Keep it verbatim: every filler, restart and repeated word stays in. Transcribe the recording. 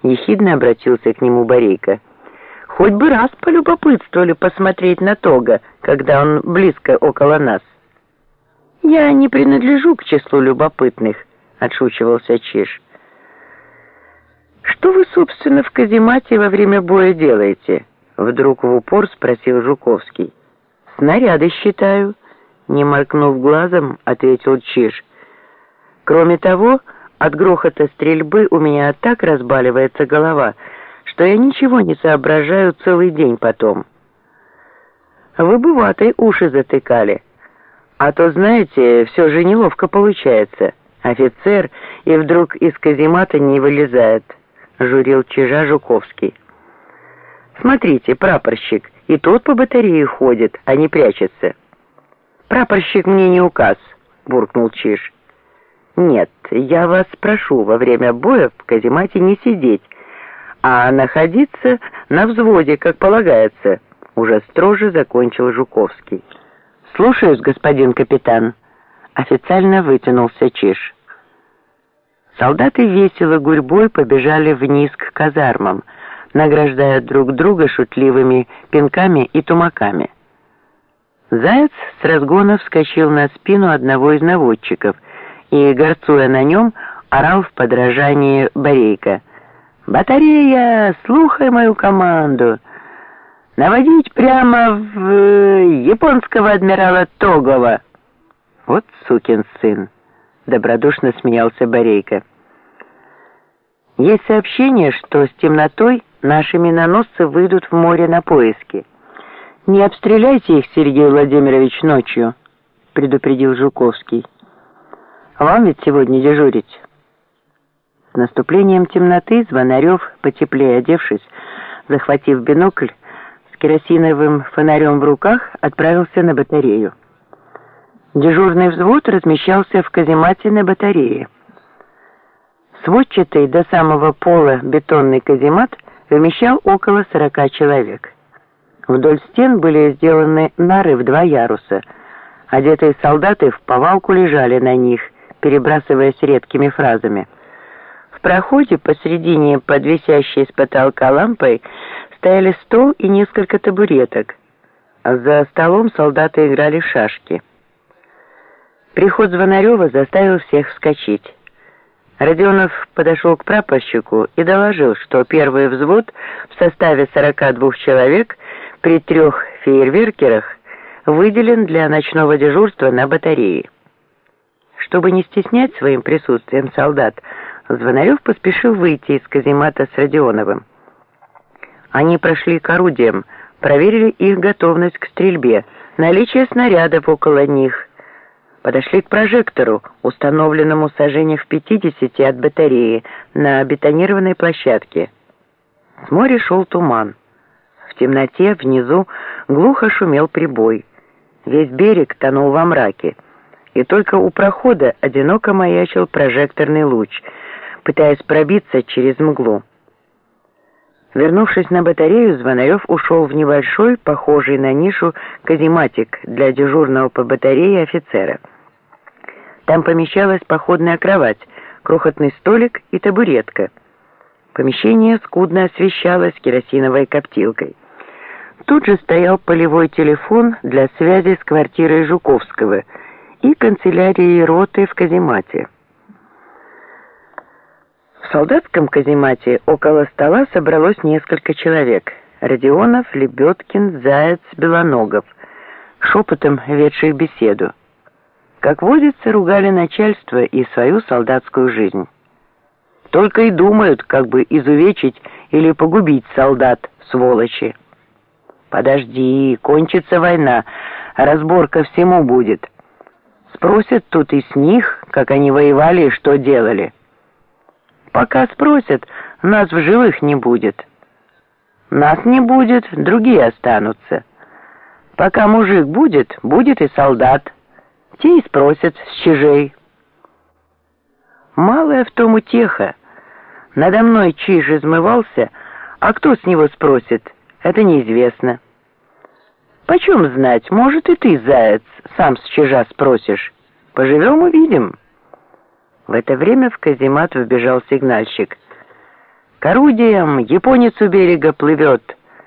Ехидно обратился к нему Борейко. Хоть бы раз полюбопытствовали посмотреть на Тога, когда он близко около нас. Я не принадлежу к числу любопытных, отшучивался Чиж. Что вы, собственно, в каземате во время боя делаете? Вдруг в упор спросил Жуковский. Снаряды считаю, не моргнув глазом, ответил Чиж. Кроме того, от грохота стрельбы у меня так разбаливается голова, что я ничего не соображаю целый день потом. Вы бы ватой уши затыкали, а то, знаете, все же неловко получается. Офицер и вдруг из каземата не вылезает, журил Чижа Жуковский. Смотрите, прапорщик, и тот по батарее ходит, а не прячется. Прапорщик мне не указ, буркнул Чиж. Нет, я вас прошу во время боя в каземате не сидеть, а находиться на взводе, как полагается, уже строже закончил Жуковский. Слушаюсь, господин капитан. Официально вытянулся Чиж. Солдаты весело гурьбой побежали вниз к казармам, награждая друг друга шутливыми пинками и тумаками. Заяц с разгона вскочил на спину одного из наводчиков и, горцуя на нем, орал в подражании Борейко. «Батарея, слухай мою команду! Наводить прямо в японского адмирала Тогова!» «Вот сукин сын!» — добродушно смеялся Борейко. «Есть сообщение, что с темнотой наши миноносцы выйдут в море на поиски. Не обстреляйте их, Сергей Владимирович, ночью», — предупредил Жуковский. «Вам ведь сегодня дежурить». С наступлением темноты Звонарев, потеплее одевшись, захватив бинокль, с керосиновым фонарем в руках, отправился на батарею. Дежурный взвод размещался в каземате на батарее. Сводчатый до самого пола бетонный каземат вмещал около сорока человек. Вдоль стен были сделаны нары в два яруса. Одетые солдаты в повалку лежали на них, перебрасываясь редкими фразами. В проходе посредине под висящей с потолка лампой стояли стол и несколько табуреток, а за столом солдаты играли в шашки. Приход Звонарева заставил всех вскочить. Родионов подошел к прапорщику и доложил, что первый взвод в составе сорока двух человек при трех фейерверкерах выделен для ночного дежурства на батарее. Чтобы не стеснять своим присутствием солдат, Звонарев поспешил выйти из каземата с Родионовым. Они прошли к орудиям, проверили их готовность к стрельбе, наличие снарядов около них, подошли к прожектору, установленному в сажениях в пятидесяти от батареи на бетонированной площадке. С моря шел туман. В темноте внизу глухо шумел прибой. Весь берег тонул во мраке, и только у прохода одиноко маячил прожекторный луч, пытаясь пробиться через мглу. Вернувшись на батарею, Звонарев ушел в небольшой, похожий на нишу, казематик для дежурного по батарее офицера. Там помещалась походная кровать, крохотный столик и табуретка. Помещение скудно освещалось керосиновой коптилкой. Тут же стоял полевой телефон для связи с квартирой Жуковского и канцелярией роты в каземате. В солдатском каземате около стола собралось несколько человек. Родионов, Лебедкин, Заяц, Белоногов, шепотом ведших беседу. Как водится, ругали начальство и свою солдатскую жизнь. Только и думают, как бы изувечить или погубить солдат, сволочи. Подожди, кончится война, разборка всему будет. Спросят тут и с них, как они воевали и что делали. Пока спросят, нас в живых не будет. Нас не будет, другие останутся. Пока мужик будет, будет и солдат. Те и спросят с чижей. Малая в том утеха. Надо мной чиж измывался, а кто с него спросит, это неизвестно. Почем знать, может и ты, Заяц, сам с чижа спросишь. Поживем — увидим. В это время в каземат вбежал сигнальщик. К орудиям! Японец у берега плывет!»